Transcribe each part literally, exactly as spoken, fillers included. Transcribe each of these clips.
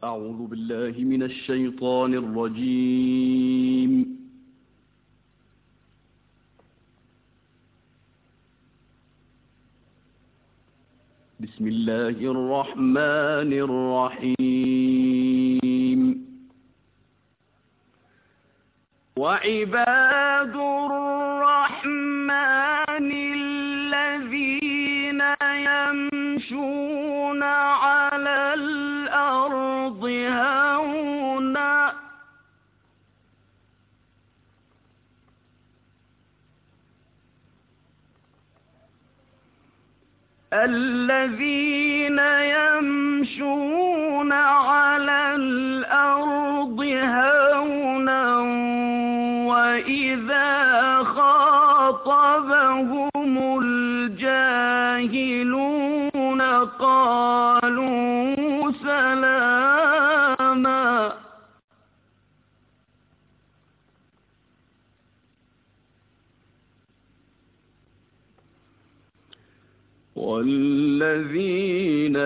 أعوذ بالله من الشيطان الرجيم. بسم الله الرحمن الرحيم. وعباد الرحمن الذين يمشون على الأرض هونا الذين يمشون على الأرض هونا وإذا خاطبهم الجاهلون قالوا سلاما. والذين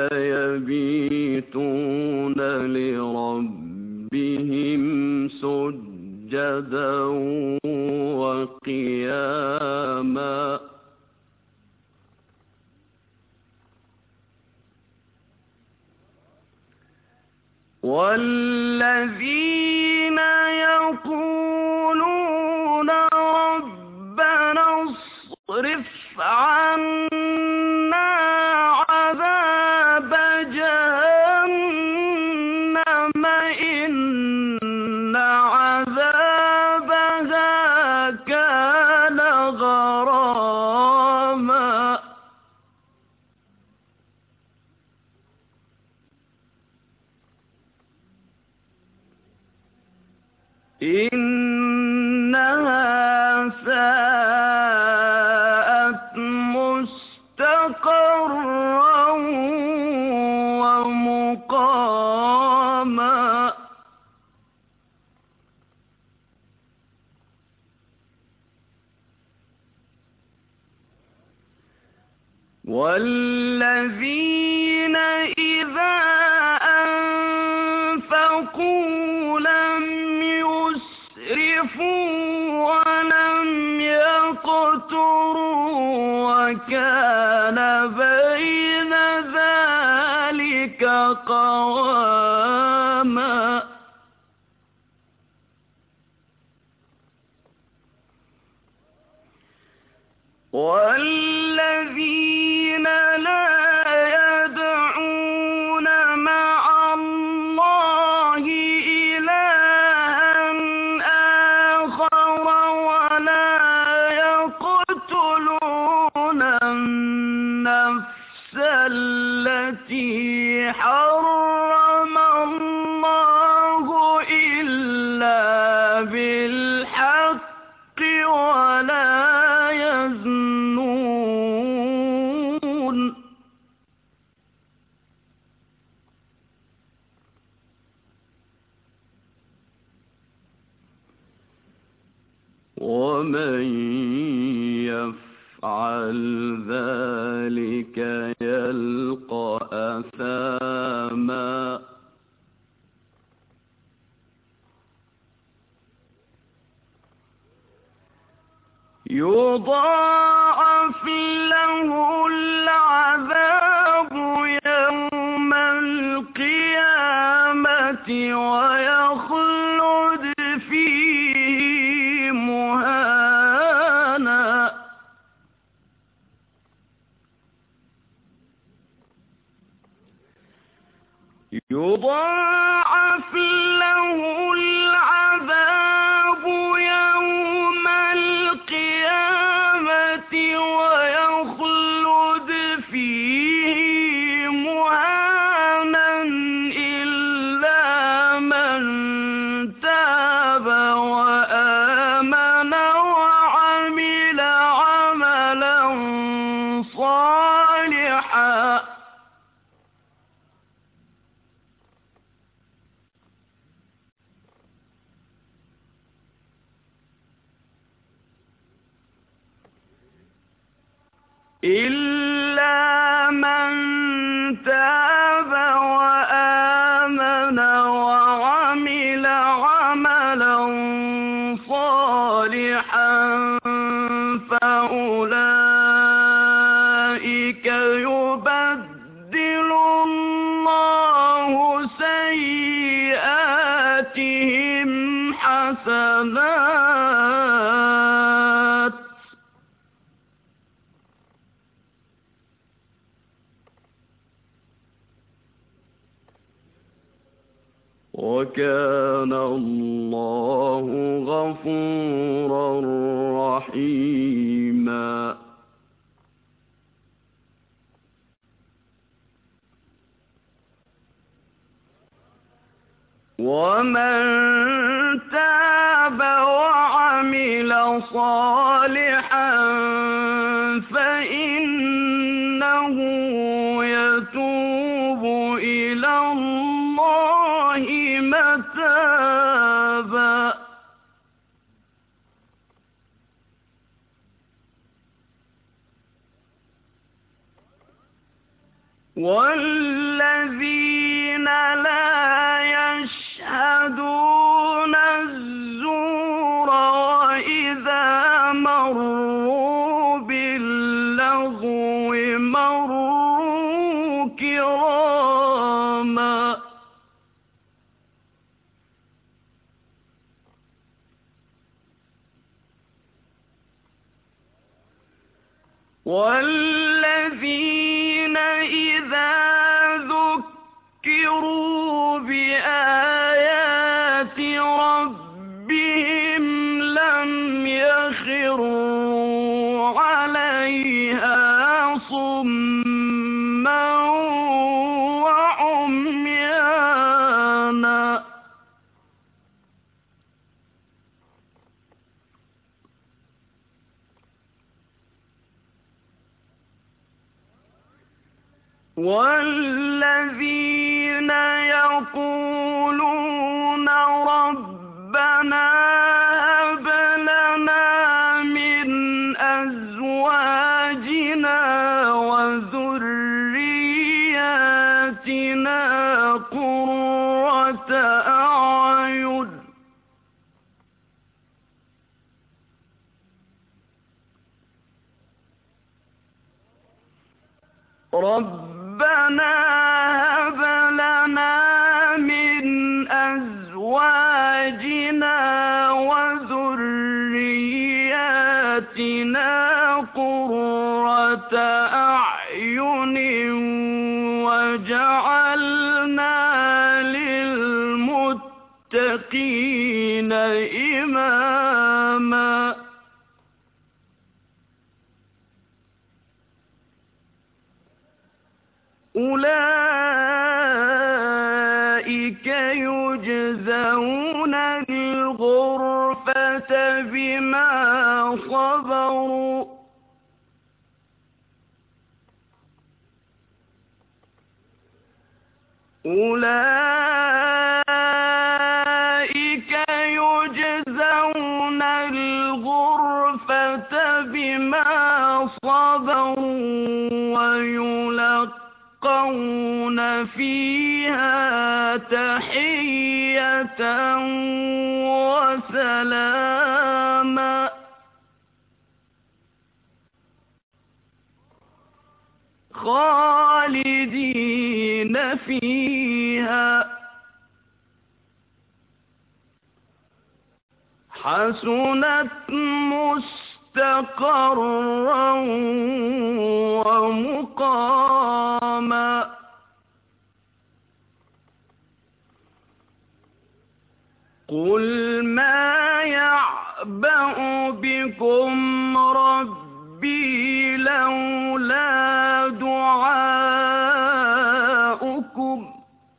يبيتون لربهم سجدا وقياما والذين يقولون ربنا اصرف عنا عذاب جهنم إن عذابها كان غراما. إنها ساءت مستقرا ومقاما. والذين إذا أنفقوا لم يسرفوا ولم يقتروا وكان بين ذلك قواما. والذين لا يدعون مع الله إلها آخر ولا يقتلون النفس التي حرم الله إلا بالحق ولا يزنون. ومن يفعل ذلك يلقى أثاما. يضاعف له العذاب يوم القيامة ويخلد فيه مهانا. يضاعف له العذاب يوم القيامة ويخلد فيه مهانا إلا من تاب وآمن وعمل عملا صالحا. إلا من تاب وآمن يبدل الله سيئاتهم حسنات وكان الله غفورا رحيما. ومن تاب وعمل صالحا فإنه يتوب إلى الله متابا. والذين لا يشهدون الزور وإذا مروا باللغو مروا كراما. والذين إذا ذكروا بآيات ربهم لم يخروا عليها صما وعميانا. والذين يقولون ربنا هب لنا من أزواجنا وذرياتنا قرة أعين ربنا هب لنا من أزواجنا وذرياتنا قرة أعين وجعلنا للمتقين إماما. أولئك يجزون الغرفة بما صبروا أولئك يجزون الغرفة بما صبروا ويلقون فيها تحية وسلاما. خالدين فيها حسنت مستقرا ومقاما. قل ما يعبأ بكم ربي لولا دعاؤكم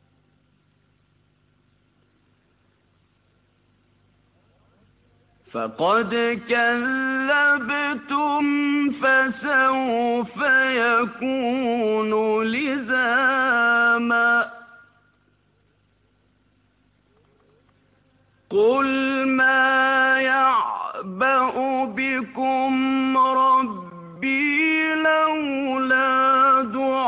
فقد كذبتم فسوف يكون لزاما. قل ما يعبأ بكم ربي لولا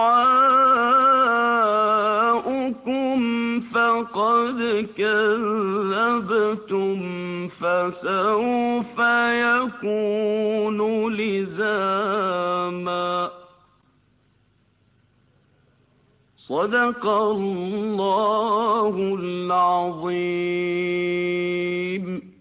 دعاؤكم فقد كذبتم فسوف يكون لزاما. صدق الله العظيم.